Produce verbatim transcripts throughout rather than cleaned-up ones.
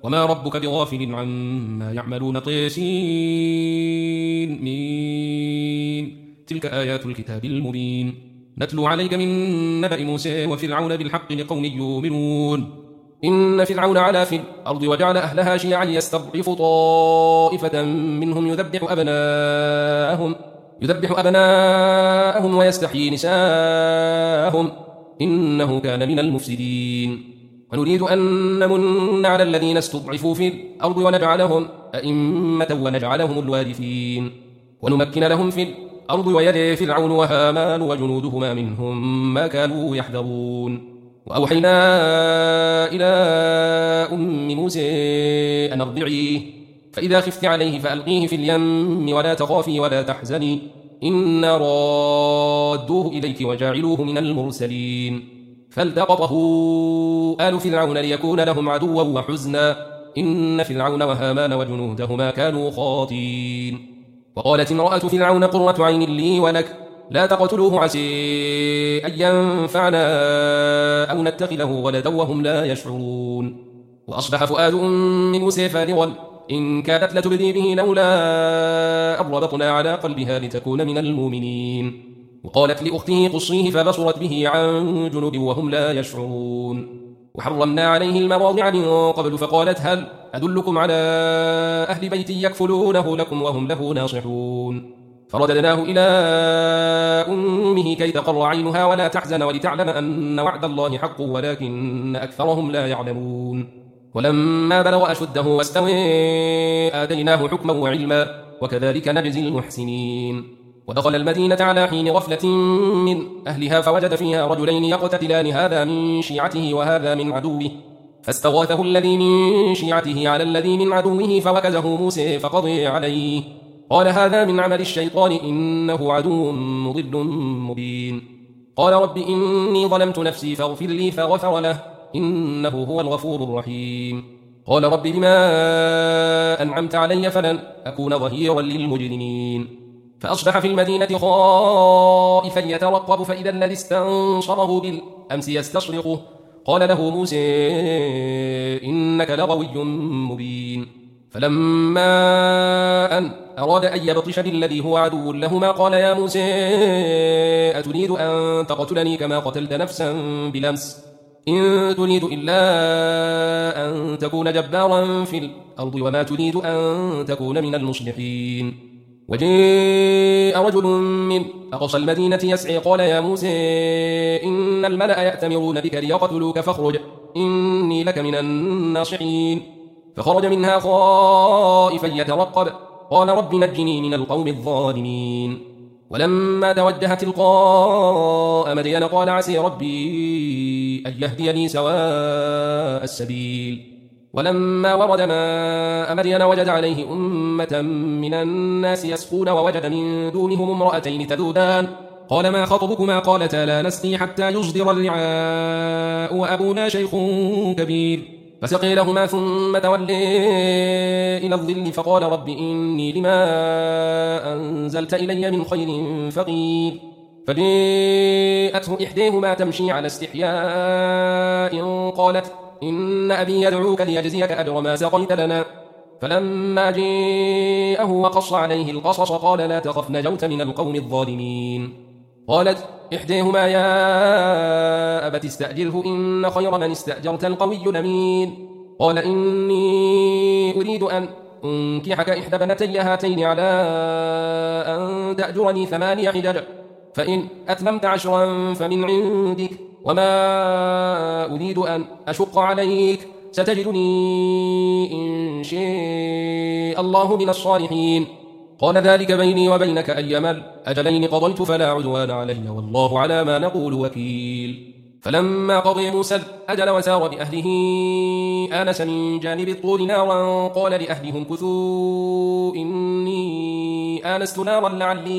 وما ربك بغافل عما يعملون. طيسين مين تلك آيات الكتاب المبين نتلو عليك من نبأ موسى وفرعون بالحق لقوم يؤمنون. إن فرعون علا في الأرض وجعل أهلها شيعا يستضعف طائفة منهم يذبح أبناءهم يذبح أبناءهم ويستحيي نساءهم إنه كان من المفسدين. ونريد أن نمن على الذين استضعفوا في الأرض ونجعلهم أئمة ونجعلهم الوارثين ونمكن لهم في الأرض ويلي فرعون وهامان وجنودهما منهم ما كانوا يحذرون. وأوحينا إلى أم موسى أن ارضعيه فإذا خفت عليه فألقيه في اليم ولا تخافي ولا تحزني إنا رادوه إليك وجاعلوه من المرسلين. فالتقطه آل فرعون ليكون لهم عدوا وحزنا إن فرعون وهامان وجنودهما كانوا خاطئين. وقالت امرأة فرعون قرة عين لي ولك لا تقتلوه عسى أن ينفعنا أو نتخذه ولدا وهم لا يشعرون. وأصبح فؤاد أم موسى فارغا إن كادت لتبدي به لولا أن ربطنا على قلبها لتكون من المؤمنين. وقالت لأخته قصيه فبصرت به عن جنوب وهم لا يشعرون. وحرمنا عليه المراضع من قبل فقالت هل أدلكم على أهل بيت يكفلونه لكم وهم له ناصحون. فرددناه إلى أمه كي تقر عينها ولا تحزن ولتعلم أن وعد الله حق ولكن أكثرهم لا يعلمون. ولما بلغ أشده واستوى آتيناه حكما وعلما وكذلك نجزي المحسنين. ودخل المدينة على حين غفلة من أهلها فوجد فيها رجلين يقتتلان هذا من شيعته وهذا من عدوه فاستغاثه الذي من شيعته على الذي من عدوه فوكزه موسى فقضي عليه قال هذا من عمل الشيطان إنه عدو مضل مبين. قال رب إني ظلمت نفسي فاغفر لي فغفر له إنه هو الغفور الرحيم. قال رب بما أنعمت علي فلن أكون ظهيرا للمجرمين. فأصبح في المدينة خائفا يترقب فإذا الذي استنصره بالأمس يستصرخه قال له موسى إنك لغوي مبين. فلما أن أراد أن يبطش بالذي هو عدو لهما قال يا موسى أتريد أن تقتلني كما قتلت نفسا بالأمس إن تريد إلا أن تكون جبارا في الأرض وما تريد أن تكون من المصلحين. وجاء رجل من أقصى المدينة يسعي قال يا موسى إن الملأ يأتمرون بك ليقتلوك فاخرج إني لك من الناصحين. فخرج منها خائفا يترقب قال رب نجني من القوم الظالمين. ولما توجه تلقاء مدين قال عسى ربي أن يهديني سواء السبيل. ولما ورد ماء مدين وجد عليه أمة من الناس يسقون ووجد من دونهم امرأتين تذودان قال ما خطبكما قالتا لا نسقي حتى يصدر الرعاء وأبونا شيخ كبير. فسقي لهما ثم تولي إلى الظل فقال رب إني لما أنزلت إلي من خير فقير. فجاءته إحداهما تمشي على استحياء قالت إن أبي يدعوك ليجزيك أجر ما سقيت لنا. فلما جاءه وقص عليه القصص قال لا تخف نجوت من القوم الظالمين. قالت إحداهما يا أبت استأجره إن خير من استأجرت القوي الأمين. قال إني أريد أن أنكحك إحدى بنتي هاتين على أن تأجرني ثماني حجج فإن أتممت عشرا فمن عندك وما أريد أن أشق عليك ستجدني إن شاء الله من الصالحين. قال ذلك بيني وبينك أيما الأجلين قضيت فلا عدوان علي والله على ما نقول وكيل. فلما قضي موسى الأجل وسار بأهله آنس من جانب الطور نارا قال لأهلهم كثوا إني آنست نارا لعلي,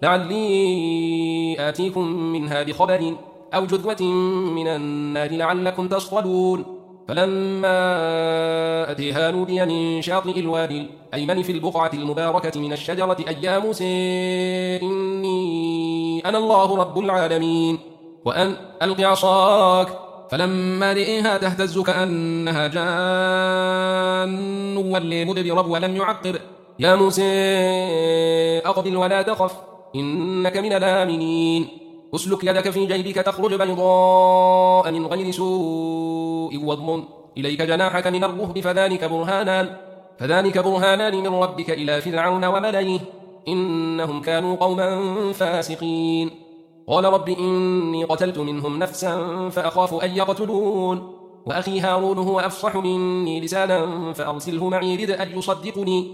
لعلي آتيكم منها بخبر أو جذوة من النار لعلكم تصطلون. فلما أتيها نودي من شاطئ الوادي الأيمن في البقعة المباركة من الشجرة أي يا موسى إني أنا الله رب العالمين وأن ألق عصاك. فلما رئيها تهتز كأنها ولي مدبرا ولم يعقب. يا موسى أقبل ولا تخف إنك من الآمنين. اسلك يدك في جيبك تخرج بيضاء من غير سوء واضمم إليك جناحك من الرهب فذلك برهانان فذلك برهانان من ربك إلى فرعون وملئه إنهم كانوا قوما فاسقين. قال رب إني قتلت منهم نفسا فأخاف أن يقتلون وأخي هارون هو أفصح مني لسانا فأرسله معي رد أن يصدقني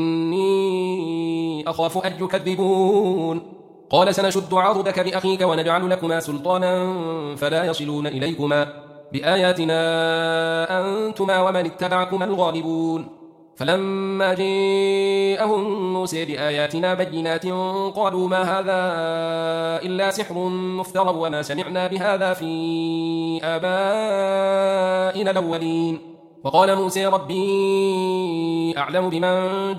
إني أخاف أن يكذبون. قال سنشد عضدك بأخيك ونجعل لكما سلطانا فلا يصلون إليكما بآياتنا أنتما ومن اتبعكما الغالبون. فلما جاءهم موسى بآياتنا بينات قالوا ما هذا إلا سحر مفترى وما سمعنا بهذا في آبائنا الأولين. وقال موسى ربي أعلم بمن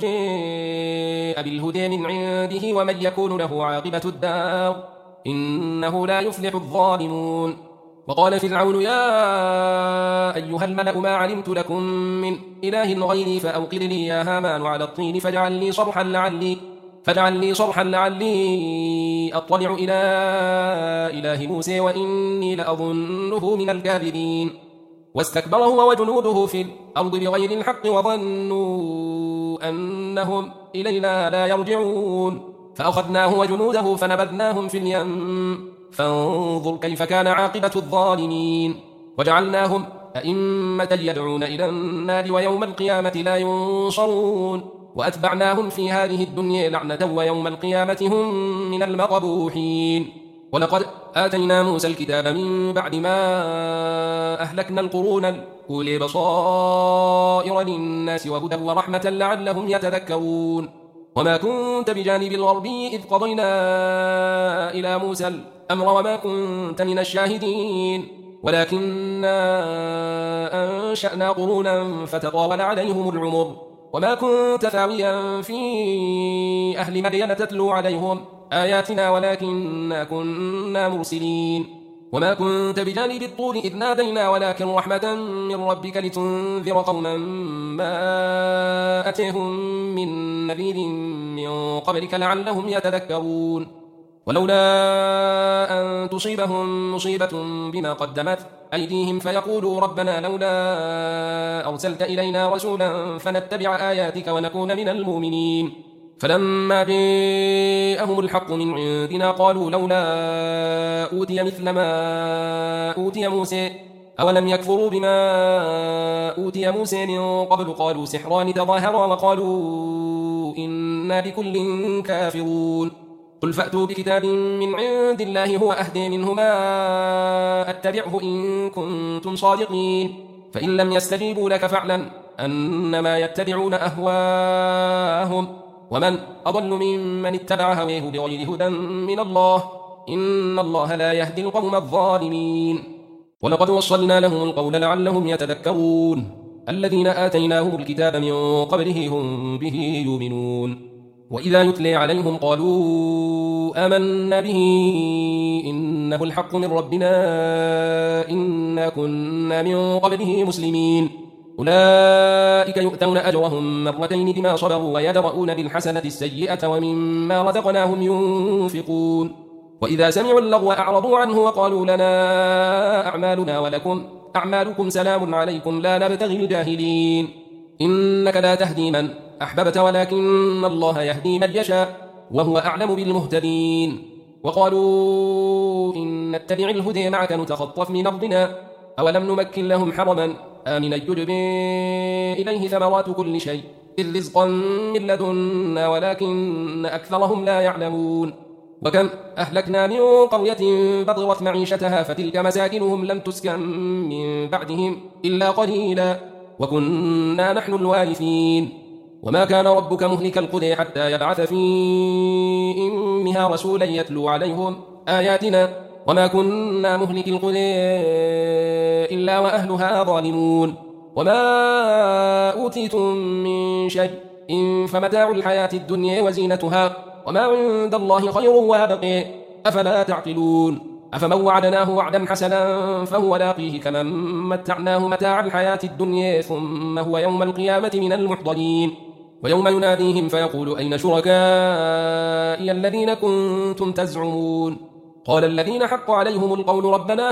جاء بالهدى من عنده ومن يكون له عاقبة الدار إنه لا يفلح الظالمون. وقال فرعون يا أيها الملأ ما علمت لكم من إله غيري فأوقد لي يا هامان على الطين فاجعل لي صرحا لعلي فاجعل لي صرحا لعلي أطلع إلى إله موسى وإني لأظنه من الكاذبين. واستكبر هو وجنوده في الأرض بغير الحق وظنوا أنهم إلينا لا يرجعون فأخذناه وجنوده فنبذناهم في اليم فانظر كيف كان عاقبة الظالمين. وجعلناهم أئمة يدعون إلى النار ويوم القيامة لا ينصرون وأتبعناهم في هذه الدنيا لعنة ويوم القيامة هم من المقبوحين. ولقد آتينا موسى الكتاب من بعد ما أهلكنا القرون الأولى بصائر للناس وهدى ورحمة لعلهم يتذكرون. وما كنت بجانب الغربي إذ قضينا إلى موسى الأمر وما كنت من الشاهدين ولكننا أنشأنا قرونا فتطاول عليهم العمر وما كنت ثاويا في أهل مدين تتلو عليهم آياتنا ولكننا كنا مرسلين. وما كنت بجانب الطور إذ نادينا ولكن رحمة من ربك لتنذر قوما ما أتيهم من نذير من قبلك لعلهم يتذكرون. ولولا أن تصيبهم مصيبة بما قدمت أيديهم فيقولوا ربنا لولا أرسلت إلينا رسولا فنتبع آياتك ونكون من المؤمنين. فلما جاءهم الحق من عندنا قالوا لولا أوتي مثل ما أوتي موسى أولم يكفروا بما أوتي موسى من قبل قالوا سحران تظاهرا وقالوا إنا بكل كافرون. قل فأتوا بكتاب من عند الله هو أهدى منهما أتبعه إن كنتم صادقين فإن لم يستجيبوا لك فاعلم أنما يتبعون أهواءهم ومن أضل ممن اتبع هواه بغير هدى من الله إن الله لا يهدي القوم الظالمين. ولقد وصلنا لهم القول لعلهم يتذكرون. الذين آتيناهم الكتاب من قبله هم به يؤمنون. وإذا يتلي عليهم قالوا آمنا به إنه الحق من ربنا إنا كنا من قبله مسلمين. أولئك يؤتون أجرهم مرتين بما صبروا ويدرؤون بالحسنة السيئة ومما رزقناهم ينفقون. وإذا سمعوا اللغو أعرضوا عنه وقالوا لنا أعمالنا ولكم أعمالكم سلام عليكم لا نبتغي الجاهلين. إنك لا تهدي من أحببت ولكن الله يهدي من يشاء وهو أعلم بالمهتدين. وقالوا إن نتبع الهدى معك نتخطف من أرضنا أولم نمكن لهم حرما آمنا يجبى إليه ثمرات كل شيء إذ رزقا من لدنا ولكن أكثرهم لا يعلمون. وكم أهلكنا من قرية بطرت معيشتها فتلك مساكنهم لم تسكن من بعدهم إلا قليلا وكنا نحن الوارثين. وما كان ربك مهلك القرى حتى يبعث في أمها رسولا يتلو عليهم آياتنا وما كنا مهلك القرى إلا وأهلها ظالمون. وما أوتيتم من شيء إن فمتاع الحياة الدنيا وزينتها وما عند الله خير وأبقى أفلا تعقلون. أفمن وعدناه وعدا حسنا فهو لاقيه كمن متعناه متاع الحياة الدنيا ثم هو يوم القيامة من المحضرين ويوم يناديهم فيقول أين شركائي الذين كنتم تزعمون قال الذين حق عليهم القول ربنا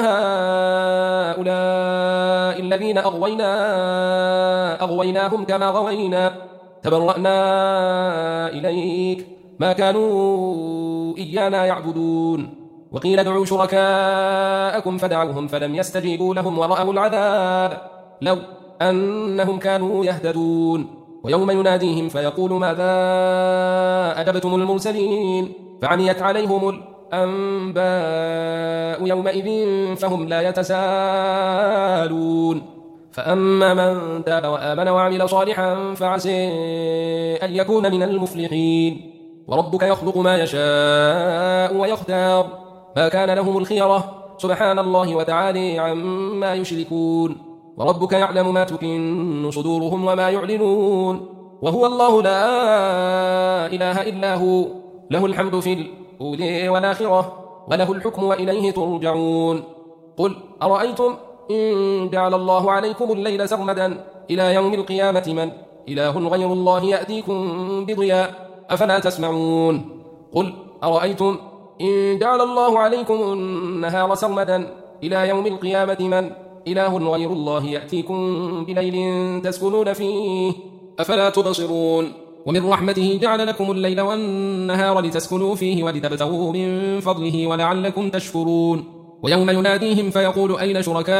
هؤلاء الذين أغوينا أغويناهم كما غوينا تبرأنا إليك ما كانوا إيانا يعبدون وقيل ادعوا شركاءكم فدعوهم فلم يستجيبوا لهم ورأوا العذاب لو أنهم كانوا يهتدون ويوم يناديهم فيقول ماذا أجبتم المرسلين فعميت عليهم الأنباء يومئذ فهم لا يتساءلون فأما من تاب وآمن وعمل صالحا فعسى أن يكون من المفلحين وربك يخلق ما يشاء ويختار ما كان لهم الخيرة سبحان الله وتعالى عما يشركون وربك يعلم ما تكن صدورهم وما يعلنون وهو الله لا إله إلا هو له الحمد في الأولى والآخرة وله الحكم وإليه ترجعون قل أرأيتم إن جعل الله عليكم الليل سرمدا إلى يوم القيامة من إله غير الله يأتيكم بضياء أفلا تسمعون قل أرأيتم إن جعل الله عليكم النهار سرمدا إلى يوم القيامة من إله غير الله يأتيكم بليل تسكنون فيه أفلا تبصرون ومن رحمته جعل لكم الليل والنهار لتسكنوا فيه ولتبتغوا من فضله ولعلكم تشكرون ويوم يناديهم فيقول أين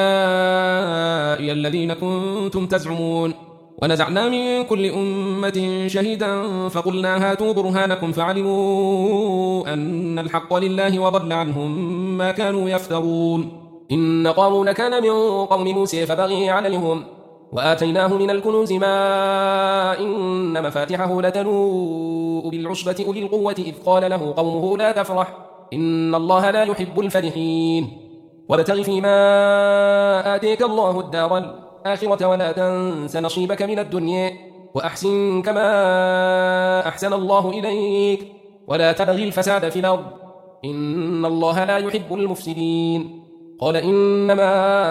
شركائي الذين كنتم تزعمون ونزعنا من كل أمة شهيدا فقلنا هاتوا برهانكم فعلموا أن الحق لله وضل عنهم ما كانوا يفترون إن قارون كان من قوم موسى فبغي عليهم وآتيناه من الكنوز ما إن مفاتحه لتنوء بالعصبة أولي القوة إذ قال له قومه لا تفرح إن الله لا يحب الفرحين وابتغ فيما آتيك الله الدار الآخرة ولا تنس نصيبك من الدنيا وأحسن كما أحسن الله إليك ولا تبغي الفساد في الأرض إن الله لا يحب المفسدين قال إنما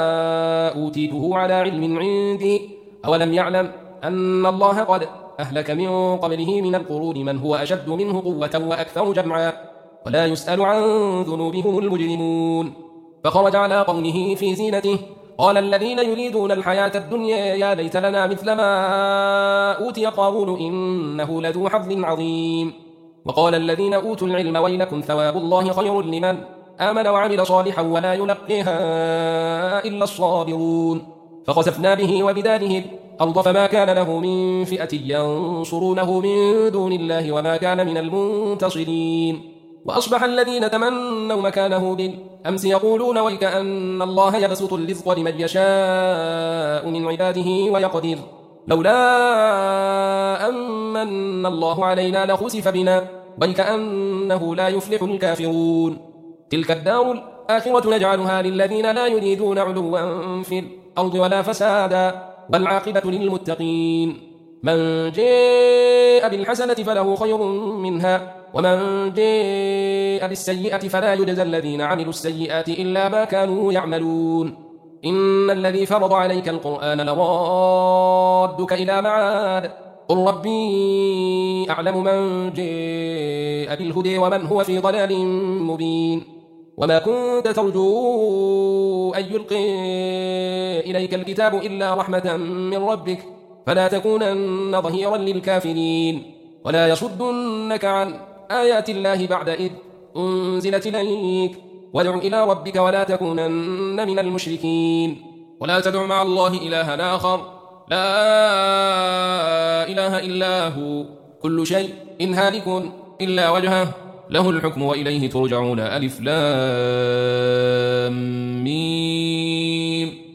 أوتيته على علم عندي أولم يعلم أن الله قد أهلك من قبله من القرون من هو أشد منه قوة وأكثر جمعا ولا يسأل عن ذنوبهم المجرمون فخرج على قومه في زينته قال الذين يريدون الحياة الدنيا يا ليت لنا مثل ما أوتي قارون إنه لذو حظ عظيم وقال الذين أوتوا العلم ويلكم ثواب الله خير لمن آمن وعمل صالحا ولا يلقيها إلا الصابرون فخسفنا به وبداره الأرض فما كان له من فئة ينصرونه من دون الله وما كان من المنتصرين وأصبح الذين تمنوا مكانه بالأمس يقولون ويكأن الله يبسط الرزق لمن يشاء من عباده ويقدر لولا أمن الله علينا لخسف بنا ويكأنه لا يفلح الكافرون تلك الدار الآخرة نجعلها للذين لا يريدون علوا في الأرض ولا فسادا والعاقبة للمتقين من جاء بالحسنة فله خير منها ومن جاء بالسيئة فلا يجزى الذين عملوا السيئات إلا ما كانوا يعملون إن الذي فرض عليك القرآن لرادك إلى معاد قل ربي أعلم من جاء بالهدى ومن هو في ضلال مبين وما كنت ترجو أن يلقي إليك الكتاب إلا رحمة من ربك فلا تكونن ظهيرا للكافرين ولا يصدنك عن آيات الله بعد إذ أنزلت إليك وادع إلى ربك ولا تكونن من المشركين ولا تدع مع الله إلها آخر لا إله إلا هو كل شيء إن هالك إلا وجهه له الحكم وإليه ترجعون ألف لام ميم